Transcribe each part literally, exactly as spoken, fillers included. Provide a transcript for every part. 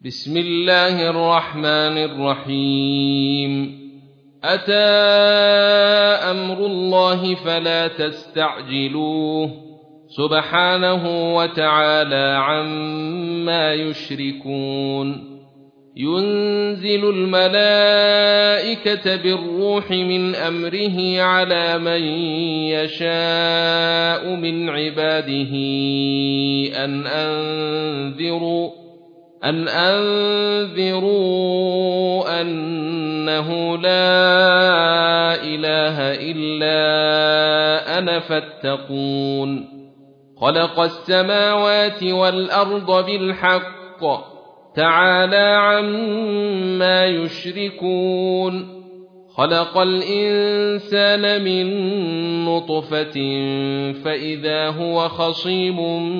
بسم الله الرحمن الرحيم. أتى أمر الله فلا تستعجلوه سبحانه وتعالى عما يشركون. ينزل الملائكة بالروح من أمره على من يشاء من عباده أن أنذروا أن أنذروا أنه لا إله إلا أنا فاتقون. خلق السماوات والأرض بالحق تعالى عما يشركون. خلق الإنسان من نطفة فإذا هو خصيم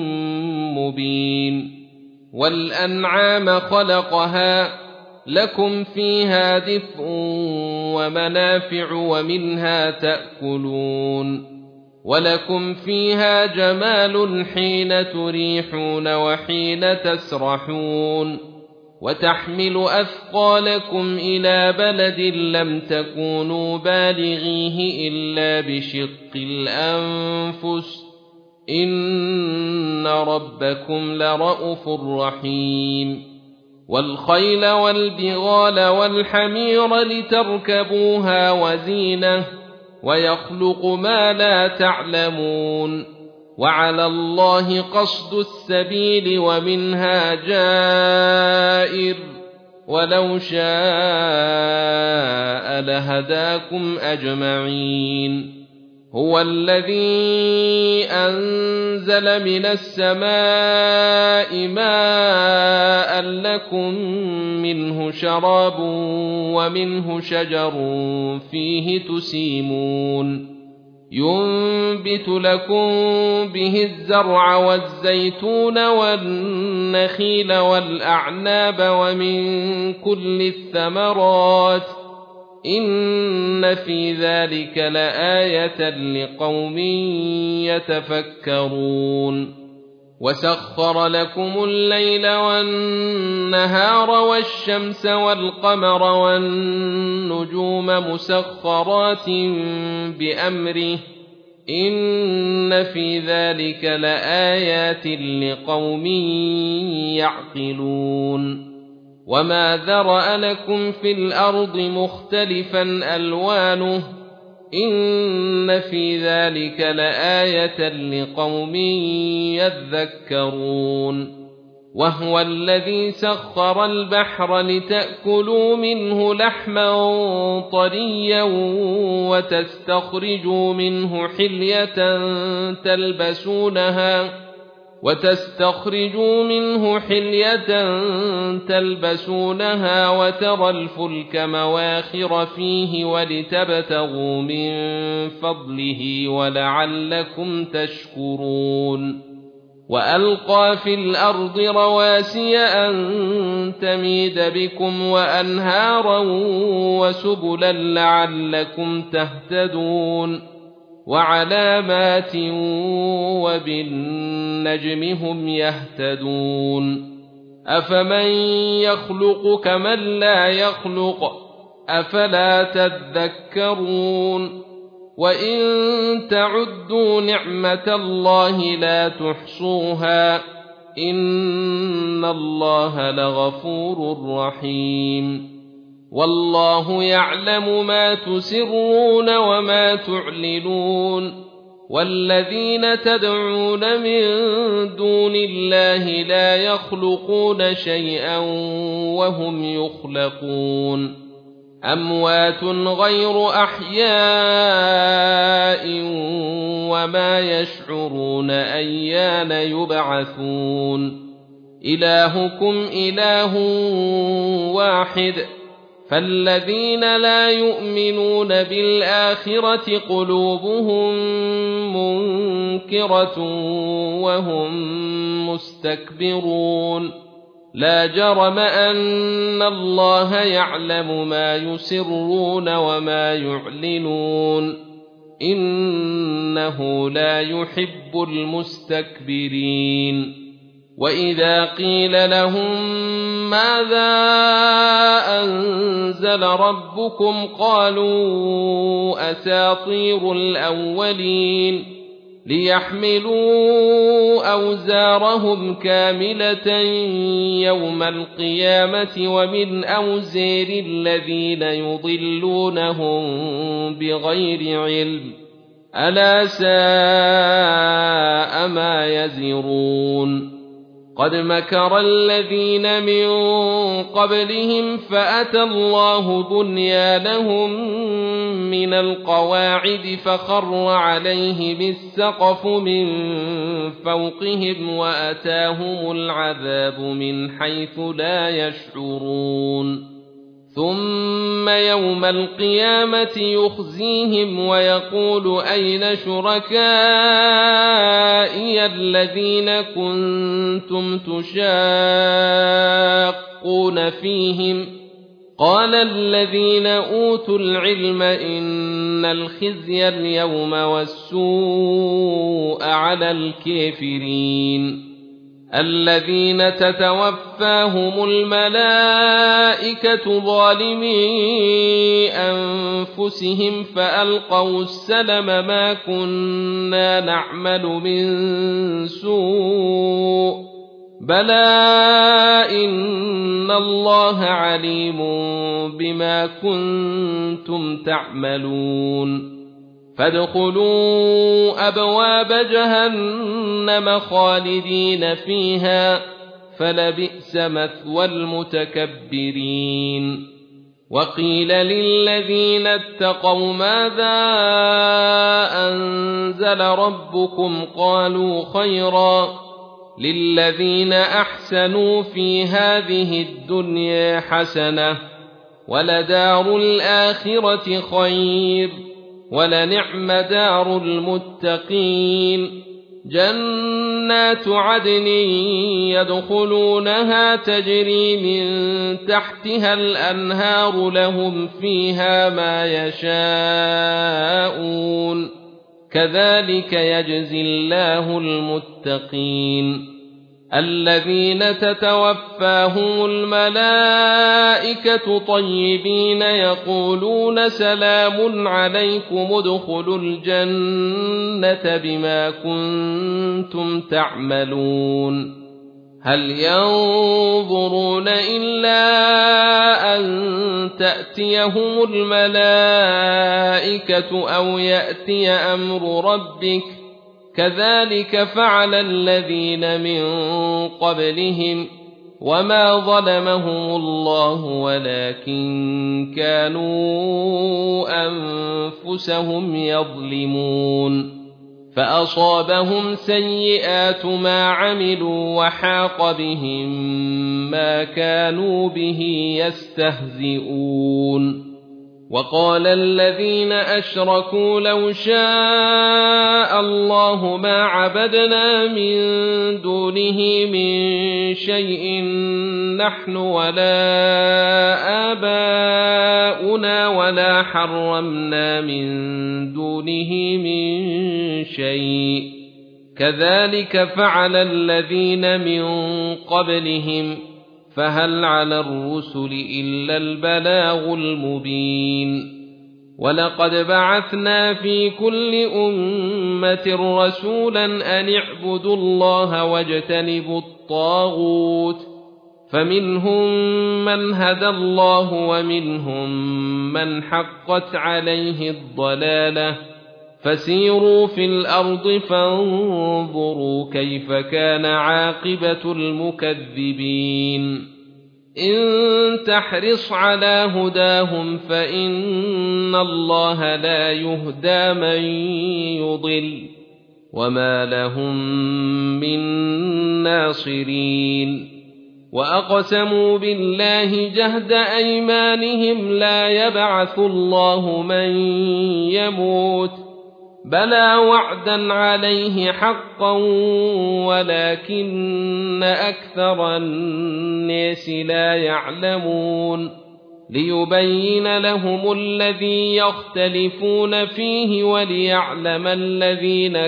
مبين. والأنعام خلقها لكم فيها دفء ومنافع ومنها تأكلون. ولكم فيها جمال حين تريحون وحين تسرحون. وتحمل أثقالكم إلى بلد لم تكونوا بالغيه إلا بشق الأنفس إن ربكم لرءوف رحيم. والخيل والبغال والحمير لتركبوها وزينة ويخلق ما لا تعلمون. وعلى الله قصد السبيل ومنها جائر ولو شاء لهداكم أجمعين. هو الذي أنزل من السماء ماء لكم منه شراب ومنه شجر فيه تسيمون. ينبت لكم به الزرع والزيتون والنخيل والأعناب ومن كل الثمرات إن في ذلك لآية لقوم يتفكرون. وسخر لكم الليل والنهار والشمس والقمر والنجوم مسخرات بأمره إن في ذلك لآيات لقوم يعقلون. وما ذرأ لكم في الأرض مختلفا ألوانه إن في ذلك لآية لقوم يذكرون. وهو الذي سخر البحر لتأكلوا منه لحما طريا وتستخرجوا منه حلية تلبسونها وتستخرجوا منه حلية تلبسونها وترى الفلك مواخر فيه ولتبتغوا من فضله ولعلكم تشكرون. وألقى في الأرض رواسي أن تميد بكم وأنهارا وسبلا لعلكم تهتدون. وعلامات وبالنجم هم يهتدون. أفمن يخلق كمن لا يخلق أفلا تذكرون. وإن تعدوا نعمة الله لا تحصوها إن الله لغفور رحيم. والله يعلم ما تسرون وما تعلنون. والذين تدعون من دون الله لا يخلقون شيئا وهم يخلقون. أموات غير أحياء وما يشعرون أيان يبعثون. إلهكم إله واحد فالذين لا يؤمنون بالآخرة قلوبهم منكرة وهم مستكبرون. لا جرم أن الله يعلم ما يسرون وما يعلنون إنه لا يحب المستكبرين. وإذا قيل لهم ماذا أنزل ربكم قالوا أساطير الأولين ليحملوا أوزارهم كاملة يوم القيامة ومن أوزار الذين يضلونهم بغير علم ألا ساء ما يزرون قد مكر الذين من قبلهم فأتى الله بنيانهم من القواعد فخر عليهم السقف من فوقهم وأتاهم العذاب من حيث لا يشعرون ثم يوم القيامة يخزيهم ويقول أين شركائي الذين كنتم تشاقون فيهم قال الذين أوتوا العلم إن الخزي اليوم والسوء على الكافرين الذين تتوفاهم الملائكة ظالمي أنفسهم فألقوا السلم ما كنا نعمل من سوء بلى إن الله عليم بما كنتم تعملون فادخلوا أبواب جهنم خالدين فيها فلبئس مثوى المتكبرين وقيل للذين اتقوا ماذا أنزل ربكم قالوا خيرا للذين أحسنوا في هذه الدنيا حسنة ولدار الآخرة خير ولنعم دار المتقين جنات عدن يدخلونها تجري من تحتها الأنهار لهم فيها ما يشاءون كذلك يجزي الله المتقين الذين تتوفاهم الملائكة طيبين يقولون سلام عليكم ادخلوا الجنة بما كنتم تعملون هل ينظرون إلا أن تأتيهم الملائكة أو يأتي أمر ربك كذلك فعل الذين من قبلهم وما ظلمهم الله ولكن كانوا أنفسهم يظلمون فأصابهم سيئات ما عملوا وحاق بهم ما كانوا به يستهزئون وقال الذين أشركوا لو شاء الله ما عبدنا من دونه من شيء نحن ولا آباؤنا ولا حرمنا من دونه من شيء كذلك فعل الذين من قبلهم فهل على الرسل إلا البلاغ المبين ولقد بعثنا في كل أمة رسولا أن اعبدوا الله واجتنبوا الطاغوت فمنهم من هدى الله ومنهم من حقت عليه الضلالة فسيروا في الأرض فانظروا كيف كان عاقبة المكذبين إن تحرص على هداهم فإن الله لا يهدى من يضل وما لهم من ناصرين وأقسموا بالله جهد أيمانهم لا يبعث الله من يموت بلى وعدا عليه حقا ولكن أكثر الناس لا يعلمون ليبين لهم الذي يختلفون فيه وليعلم الذين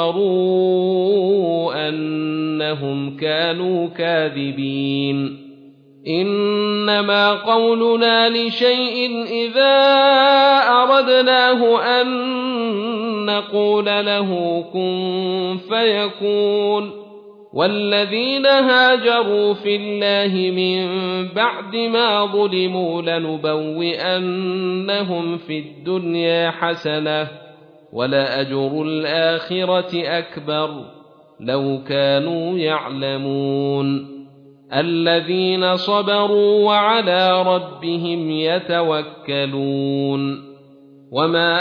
كفروا أنهم كانوا كاذبين إنما قولنا لشيء إذا أردناه أن نقول له كن فيكون والذين هاجروا في الله من بعد ما ظلموا لنبوئنهم في الدنيا حسنة ولأجر الآخرة أكبر لو كانوا يعلمون الذين صبروا وعلى ربهم يتوكلون وما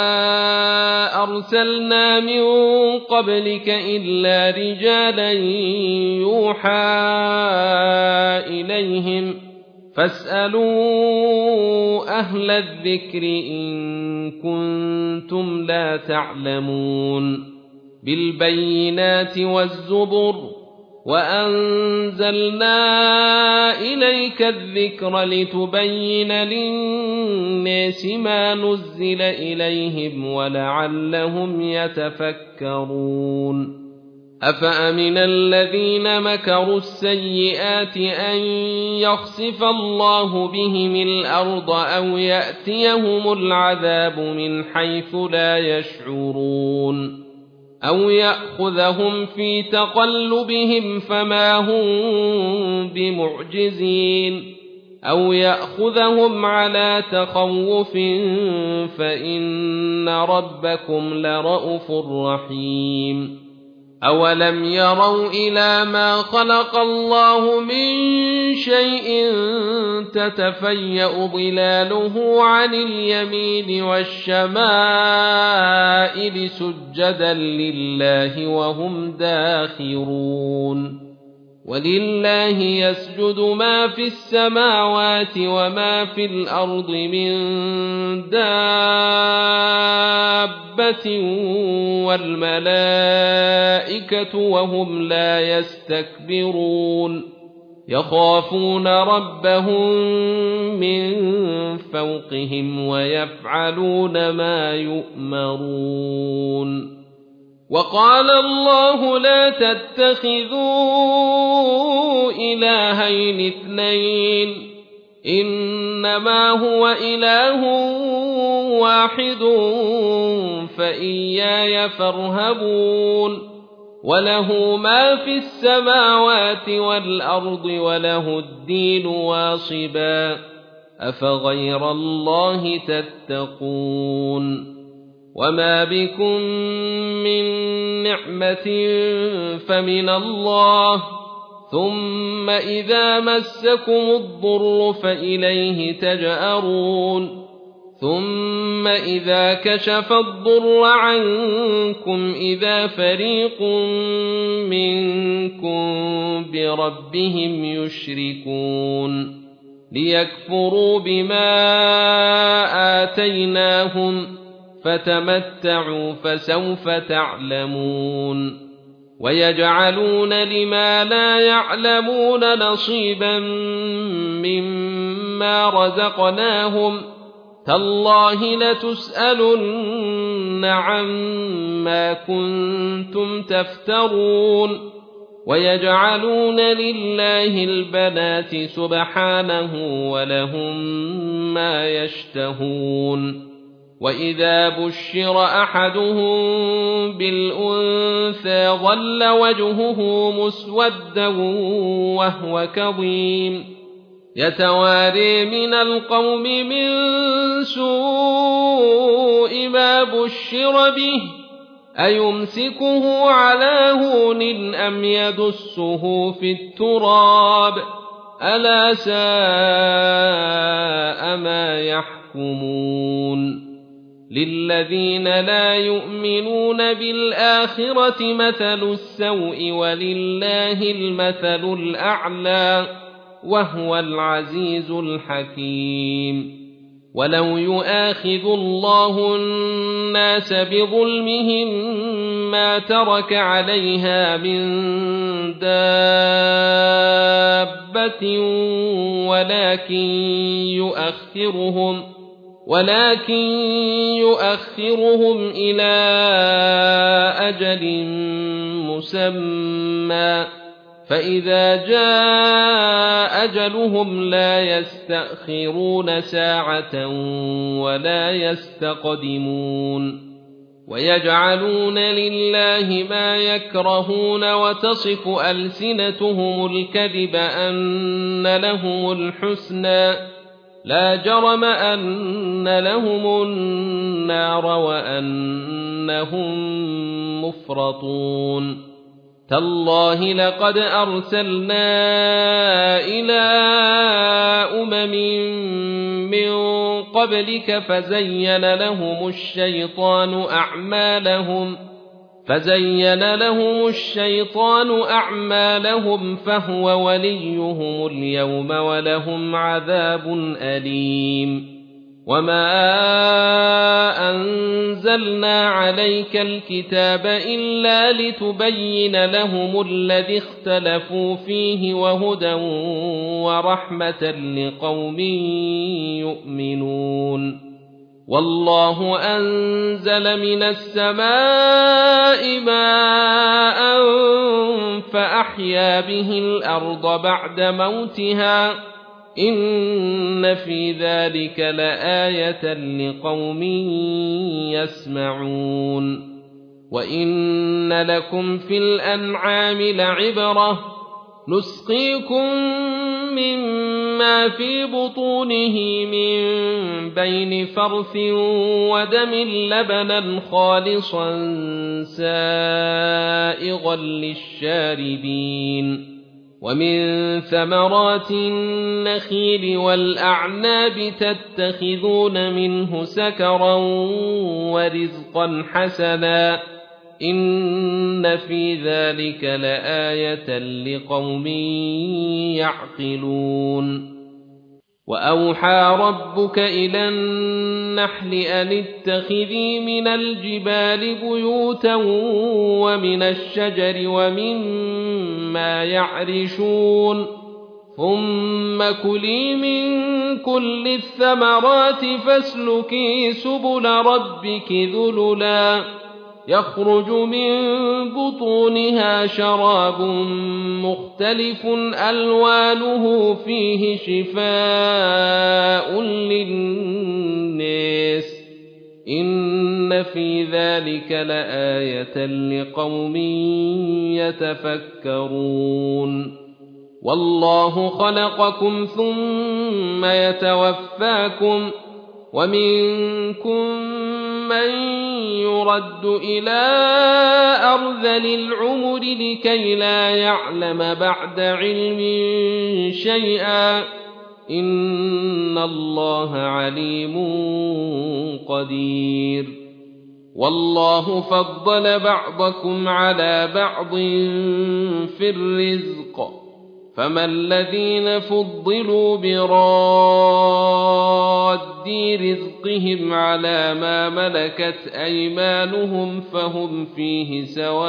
أرسلنا من قبلك إلا رجالا يوحى إليهم فاسألوا أهل الذكر إن كنتم لا تعلمون بالبينات والزبر وأنزلنا إليك الذكر لتبين للناس ما نزل إليهم ولعلهم يتفكرون أفأمن الذين مكروا السيئات أن يخسف الله بهم الأرض أو يأتيهم العذاب من حيث لا يشعرون أو يأخذهم في تقلبهم فما هم بمعجزين أو يأخذهم على تخوف فإن ربكم لرءوف رحيم أولم يروا إلى ما خلق الله من شيء تتفيأ ظلاله عن اليمين والشمائل سجدا لله وهم داخرون ولله يسجد ما في السماوات وما في الأرض من دابة والملائكة وهم لا يستكبرون يخافون ربهم من فوقهم ويفعلون ما يؤمرون وقال الله لا تتخذوا إلهين اثنين إنما هو إله واحد فإياي فارهبون وله ما في السماوات والأرض وله الدين واصبا أفغير الله تتقون وما بكم من نعمة فمن الله ثم إذا مسكم الضر فإليه تجأرون ثم إذا كشف الضر عنكم إذا فريق منكم بربهم يشركون ليكفروا بما آتيناهم فتمتعوا فسوف تعلمون ويجعلون لما لا يعلمون نصيبا مما رزقناهم تالله لتسألن عما كنتم تفترون ويجعلون لله البنات سبحانه ولهم ما يشتهون وإذا بشر أحدهم بالأنثى ظل وجهه مسودا وهو كظيم يتواري من القوم من سوء ما بشر به أيمسكه على هون أم يدسه في التراب ألا ساء ما يحكمون للذين لا يؤمنون بالآخرة مثل السوء ولله المثل الأعلى وهو العزيز الحكيم ولو يؤاخذ الله الناس بظلمهم ما ترك عليها من دابة ولكن يؤخرهم ولكن يؤخرهم إلى أجل مسمى فإذا جاء أجلهم لا يستأخرون ساعة ولا يستقدمون ويجعلون لله ما يكرهون وتصف ألسنتهم الكذب أن لهم الحسنى لا جرم أن لهم النار وأنهم مفرطون تالله لقد أرسلنا إلى أمم من قبلك فزين لهم الشيطان أعمالهم فزين لهم الشيطان أعمالهم فهو وليهم اليوم ولهم عذاب أليم وما أنزلنا عليك الكتاب إلا لتبين لهم الذي اختلفوا فيه وهدى ورحمة لقوم يؤمنون والله أنزل من السماء ماء فأحيا به الأرض بعد موتها إن في ذلك لآية لقوم يسمعون وإن لكم في الأنعام لعبرة نسقيكم مما في بطونه من بين فرث ودم لبنا خالصا سائغا للشاربين ومن ثمرات النخيل والأعناب تتخذون منه سكرا ورزقا حسنا إن في ذلك لآية لقوم يعقلون وأوحى ربك إلى النحل أن اتخذي من الجبال بيوتا ومن الشجر ومما يعرشون ثم كلي من كل الثمرات فاسلكي سبل ربك ذللا يخرج من بطونها شراب مختلف ألوانه فيه شفاء للناس إن في ذلك لآية لقوم يتفكرون والله خلقكم ثم يتوفاكم ومنكم من يرد إلى أرذل العمر لكي لا يعلم بعد علم شيئا إن الله عليم قدير والله فضل بعضكم على بعض في الرزق فما الذين فضلوا براد رزقهم على ما ملكت أيمانهم فهم فيه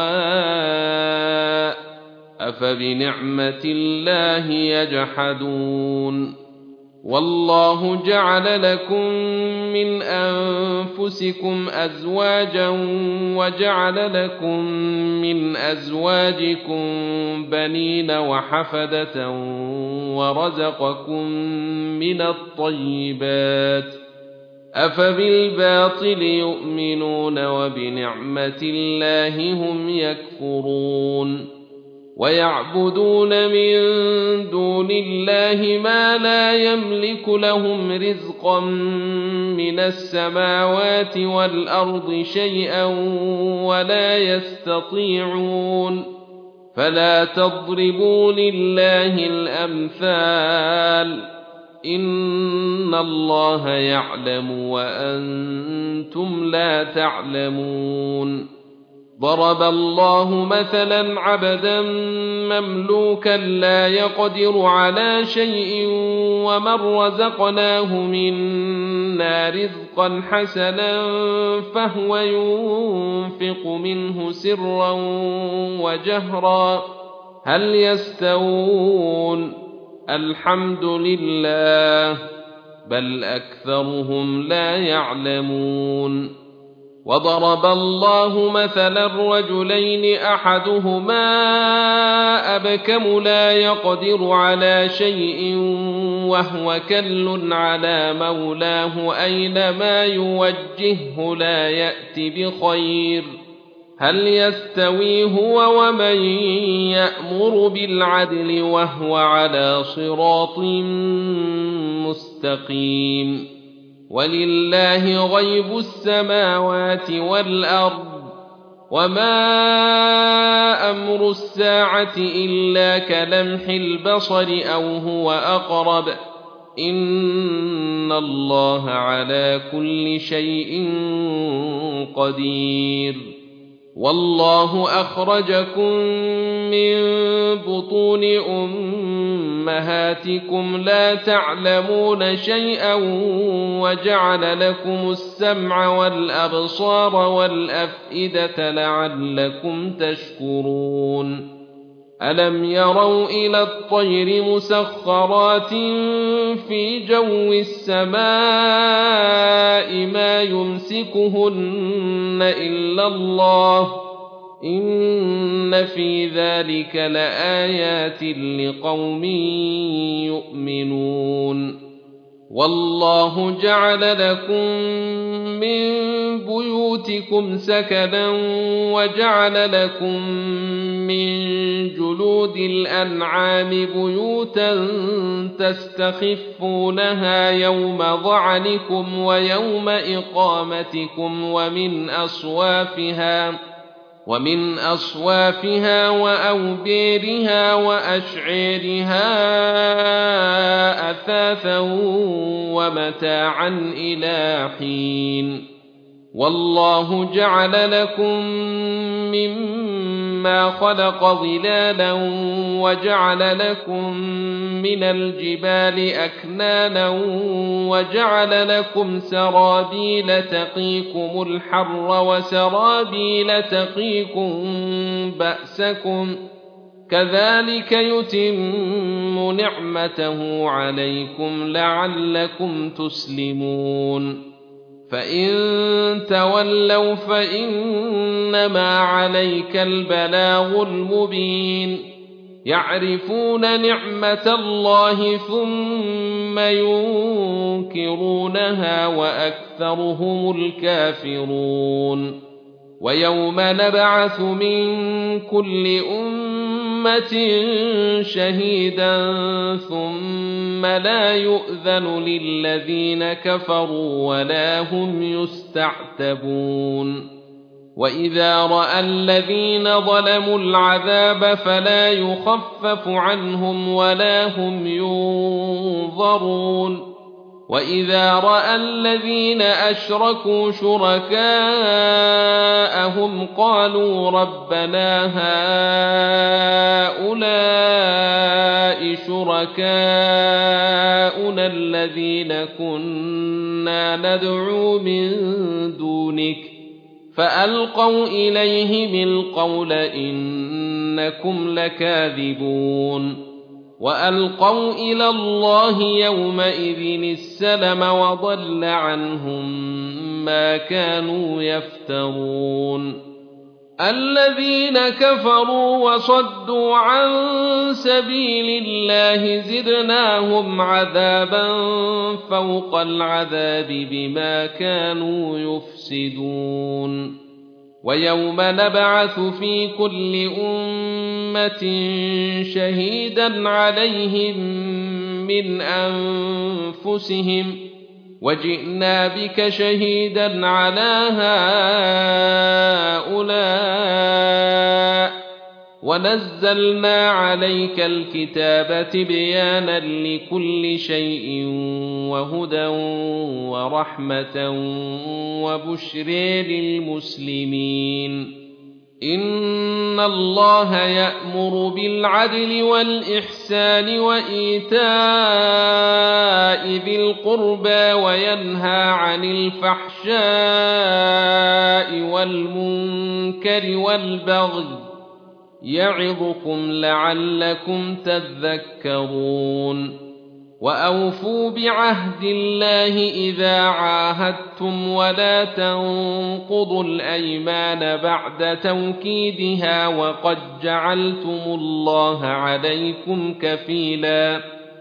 سواء أفبنعمة الله يجحدون والله جعل لكم من أنفسكم أزواجا وجعل لكم من أزواجكم بنين وحفدة ورزقكم من الطيبات أفبالباطل يؤمنون وبنعمة الله هم يكفرون ويعبدون من دون الله ما لا يملك لهم رزقا من السماوات والأرض شيئا ولا يستطيعون فلا تضربوا لله الأمثال إن الله يعلم وأنتم لا تعلمون ضرب الله مثلا عبدا مملوكا لا يقدر على شيء ومن رزقناه منا رزقا حسنا فهو ينفق منه سرا وجهرا هل يستوون الحمد لله بل أكثرهم لا يعلمون. وضرب الله مثلا رجلين أحدهما أبكم لا يقدر على شيء وهو كل على مولاه أينما يوجهه لا يأت بخير هل يستوي هو ومن يأمر بالعدل وهو على صراط مستقيم. ولله غيب السماوات والأرض وما أمر الساعة إلا كلمح البصر أو هو أقرب إن الله على كل شيء قدير. والله أخرجكم من بطون أمهاتكم لا تعلمون شيئا وجعل لكم السمع والأبصار والأفئدة لعلكم تشكرون. ألم يروا إلى الطير مسخرات في جو السماء ما يمسكهن إلا الله إن في ذلك لآيات لقوم يؤمنون. والله جعل لكم من بيوتكم سكنا وجعل لكم من جلود الأنعام بيوتا تستخفونها يوم ظعنكم ويوم إقامتكم ومن أصوافها ومن أصوافها وأوبيرها وأشعيرها أثاثا ومتاعا إلى حين. والله جعل لكم مما خلق ظلالا وجعل لكم من الجبال أكنانا وجعل لكم سرابيل تقيكم الحر وسرابيل تقيكم بأسكم كذلك يتم نعمته عليكم لعلكم تسلمون. فإن تولوا فإنما عليك البلاغ المبين. يعرفون نعمة الله ثم ينكرونها وأكثرهم الكافرون. ويوم نبعث من كل أمة شهيدا ثم لا يؤذن للذين كفروا ولا هم يستعتبون. وإذا رأى الذين ظلموا العذاب فلا يخفف عنهم ولا هم ينظرون. وإذا رأى الذين أشركوا شركاءهم قالوا ربنا هؤلاء شركاؤنا الذين كنا ندعو من دونك فألقوا إليهم القول إنكم لكاذبون. وألقوا إلى الله يومئذ السلم وضل عنهم ما كانوا يفترون. الذين كفروا وصدوا عن سبيل الله زدناهم عذابا فوق العذاب بما كانوا يفسدون. ويوم نبعث في كل أمة شهيدا عليهم من أنفسهم وجئنا بك شهيدا على هؤلاء ونزلنا عليك الكتاب تبيانا لكل شيء وهدى ورحمة وبشر للمسلمين. إن الله يأمر بالعدل والإحسان وإيتاء ذي القربى وينهى عن الفحشاء والمنكر والبغي يعظكم لعلكم تذكرون وأوفوا بعهد الله إذا عاهدتم ولا تنقضوا الأيمان بعد توكيدها وقد جعلتم الله عليكم كفيلا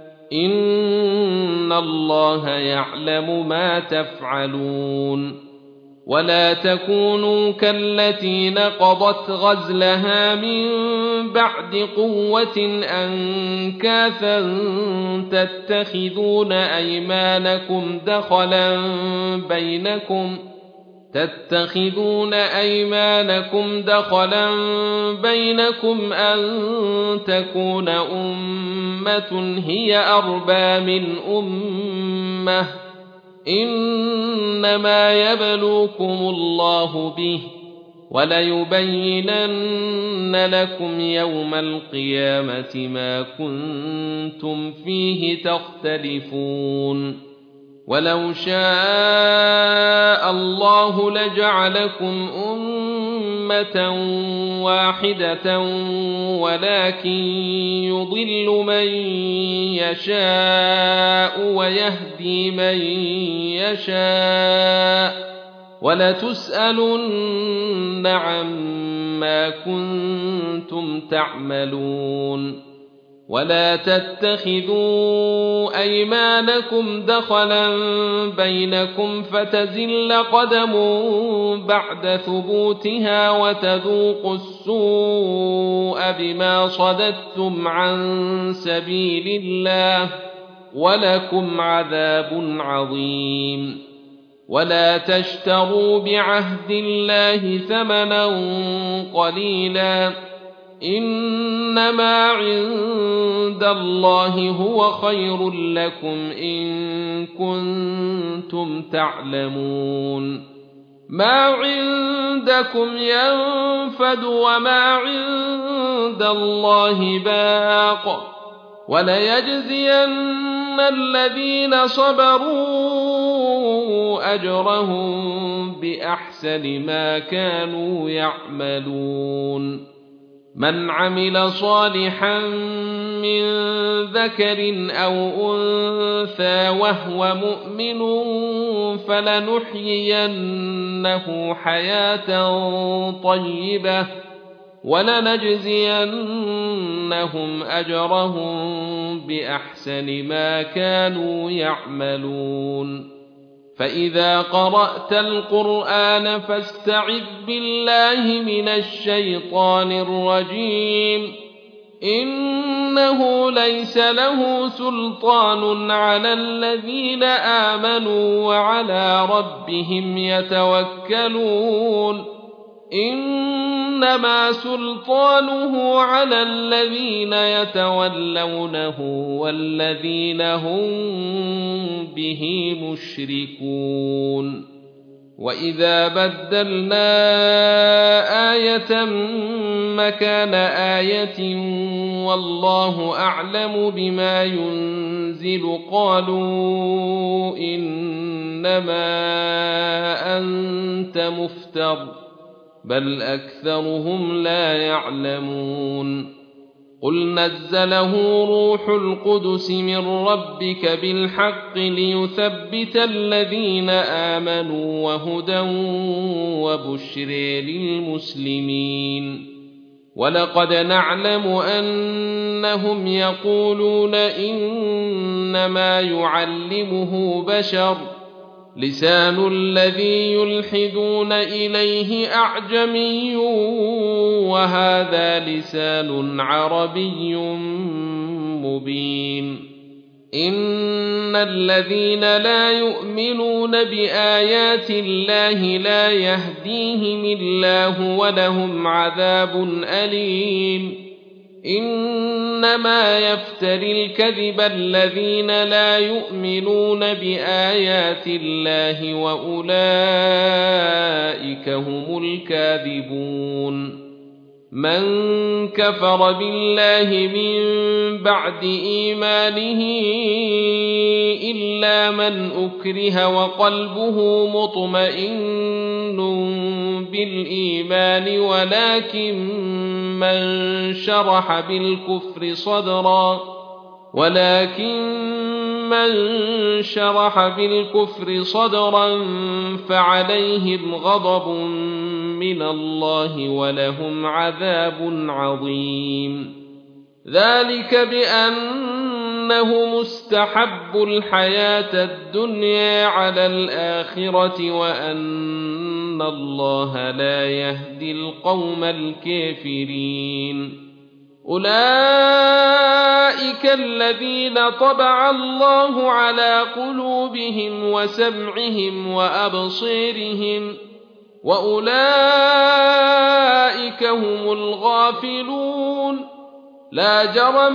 إن الله يعلم ما تفعلون ولا تكونوا كالتي نقضت غزلها من بعد قوة أنكاثا تتخذون أيمانكم دخلا بينكم تتخذون أيمانكم دخلا بينكم أن تكون أمة هي أربى من أمة إنما يبلوكم الله به وليبينن لكم يوم القيامة ما كنتم فيه تختلفون ولو شاء الله لجعلكم أمة واحدة ولكن يضل من يشاء ويهدي من يشاء ولتسألن عما كنتم تعملون ولا تتخذوا أيمانكم دخلا بينكم فتزل قدم بعد ثبوتها وتذوقوا السوء بما صددتم عن سبيل الله ولكم عذاب عظيم ولا تشتروا بعهد الله ثمنا قليلا إنما عند الله هو خير لكم إن كنتم تعلمون ما عندكم ينفد وما عند الله باق وليجزين الذين صبروا أجرهم بأحسن ما كانوا يعملون من عمل صالحا من ذكر أو أنثى وهو مؤمن فلنحيينه حياة طيبة ولنجزينهم أجرهم بأحسن ما كانوا يعملون فإذا قرأت القرآن فاستعذ بالله من الشيطان الرجيم إنه ليس له سلطان على الذين آمنوا وعلى ربهم يتوكلون إنما سلطانه على الذين يتولونه والذين هم به مشركون وإذا بدلنا آية مكان آية والله أعلم بما ينزل قالوا إنما أنت مفتر بل أكثرهم لا يعلمون قل نزله روح القدس من ربك بالحق ليثبت الذين آمنوا وهدى وبشر للمسلمين ولقد نعلم أنهم يقولون إنما يعلمه بشر لسان الذي يلحدون إليه أعجمي وهذا لسان عربي مبين إن الذين لا يؤمنون بآيات الله لا يهديهم الله ولهم عذاب أليم إنما يفتري الكذب الذين لا يؤمنون بآيات الله وأولئك هم الكاذبون من كفر بالله من بعد إيمانه إلا من أكره وقلبه مطمئن بالإيمان ولكن من شرح بالكفر صدرا ولكن من شرح بالكفر صدرا فعليهم غضب من الله ولهم عذاب عظيم. ذلك بأنه مستحب الحياة الدنيا على الآخرة وأن الله لا يهدي القوم الكافرين. أولئك الذين طبع الله على قلوبهم وسمعهم وأبصيرهم وأولئك هم الغافلون. لا جرم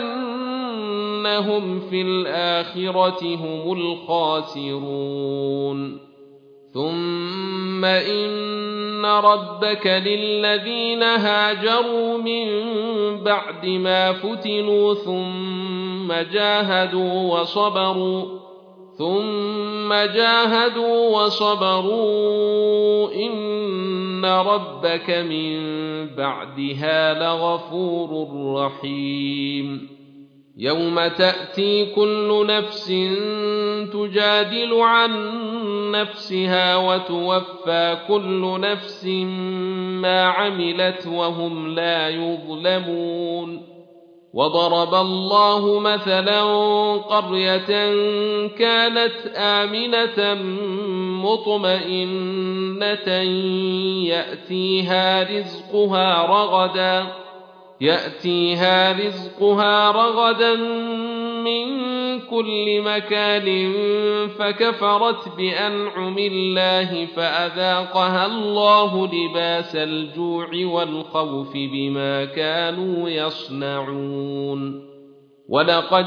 أنهم في الآخرة هم الخاسرون. ثم إن ربك للذين هاجروا من بعد ما فتنوا ثم جاهدوا وصبروا ثم جاهدوا وصبروا إن ربك من بعدها لغفور رحيم. يوم تأتي كل نفس تجادل عن نفسها وتوفى كل نفس ما عملت وهم لا يظلمون. وضرب الله مثلا قرية كانت آمنة مطمئنة يأتيها رزقها رغدا يأتيها رزقها رغدا من كل مكان فكفرت بأنعم الله فأذاقها الله لباس الجوع والخوف بما كانوا يصنعون. ولقد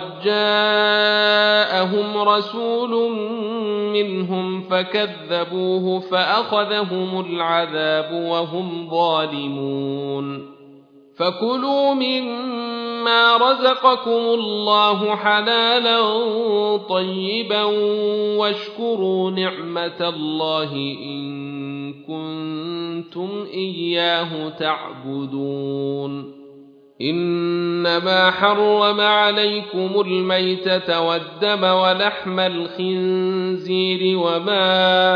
جاءهم رسول منهم فكذبوه فأخذهم العذاب وهم ظالمون. فكلوا مما رزقكم الله حلالا طيبا واشكروا نعمة الله إن كنتم إياه تعبدون. إنما حرم عليكم الميتة والدم ولحم الخنزير وما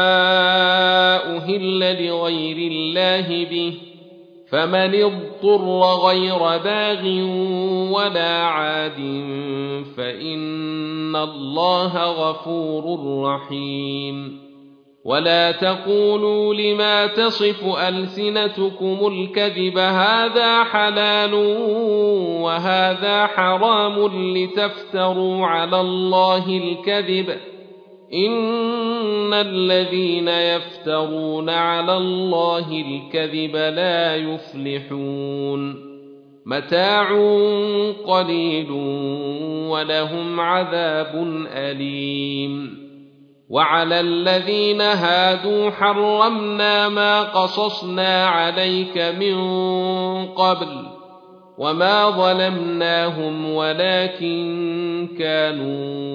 أهل لغير الله به فمن اضطر غير باغ ولا عاد فإن الله غفور رحيم. ولا تقولوا لما تصف ألسنتكم الكذب هذا حلال وهذا حرام لتفتروا على الله الكذب إن الذين يفترون على الله الكذب لا يفلحون. متاع قليل ولهم عذاب أليم. وعلى الذين هادوا حرمنا ما قصصنا عليك من قبل وما ظلمناهم ولكن كانوا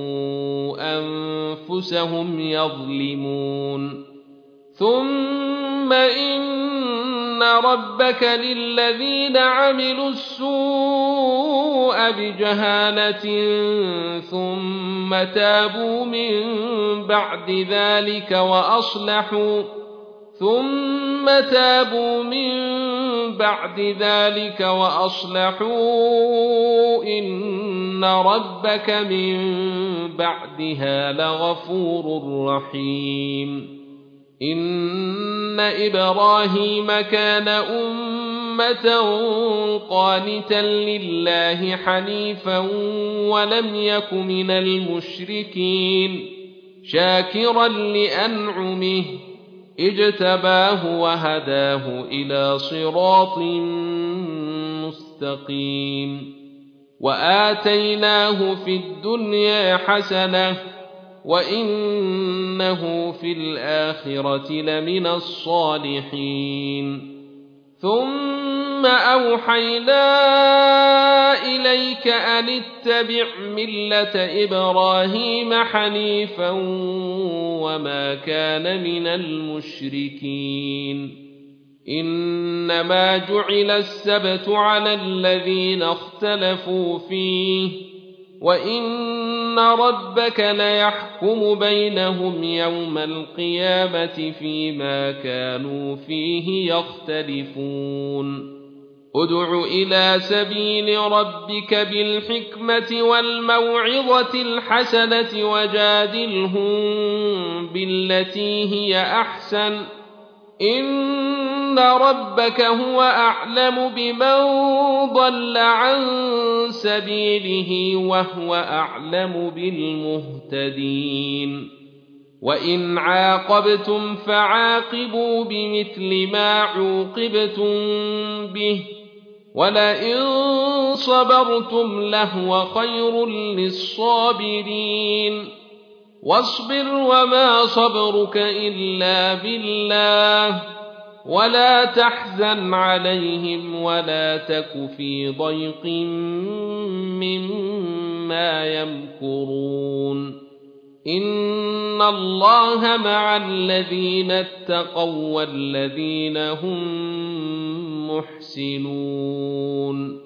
أنفسهم يظلمون. ثم إن ربك للذين عملوا السوء بجهالة ثم تابوا من بعد ذلك وأصلحوا ثم تابوا من بعد ذلك وأصلحوا إن ربك من بعدها لغفور رحيم. إن إبراهيم كان أمة قانتا لله حنيفا ولم يك من المشركين شاكرا لأنعمه اجتباه وهداه إلى صراط مستقيم. وآتيناه في الدنيا حسنة وإنه في الآخرة لمن الصالحين. ثم ثم أوحينا إليك أن اتبع ملة إبراهيم حنيفا وما كان من المشركين إنما جعل السبت على الذين اختلفوا فيه وإن ربك ليحكم بينهم يوم القيامة فيما كانوا فيه يختلفون ادع إلى سبيل ربك بالحكمة والموعظة الحسنة وجادلهم بالتي هي أحسن إن ربك هو أعلم بمن ضل عن سبيله وهو أعلم بالمهتدين وإن عاقبتم فعاقبوا بمثل ما عوقبتم به ولئن صبرتم لهو خير للصابرين واصبر وما صبرك إلا بالله ولا تحزن عليهم ولا تك في ضيق مما يمكرون إن الله مع الذين اتقوا والذين هم محسنون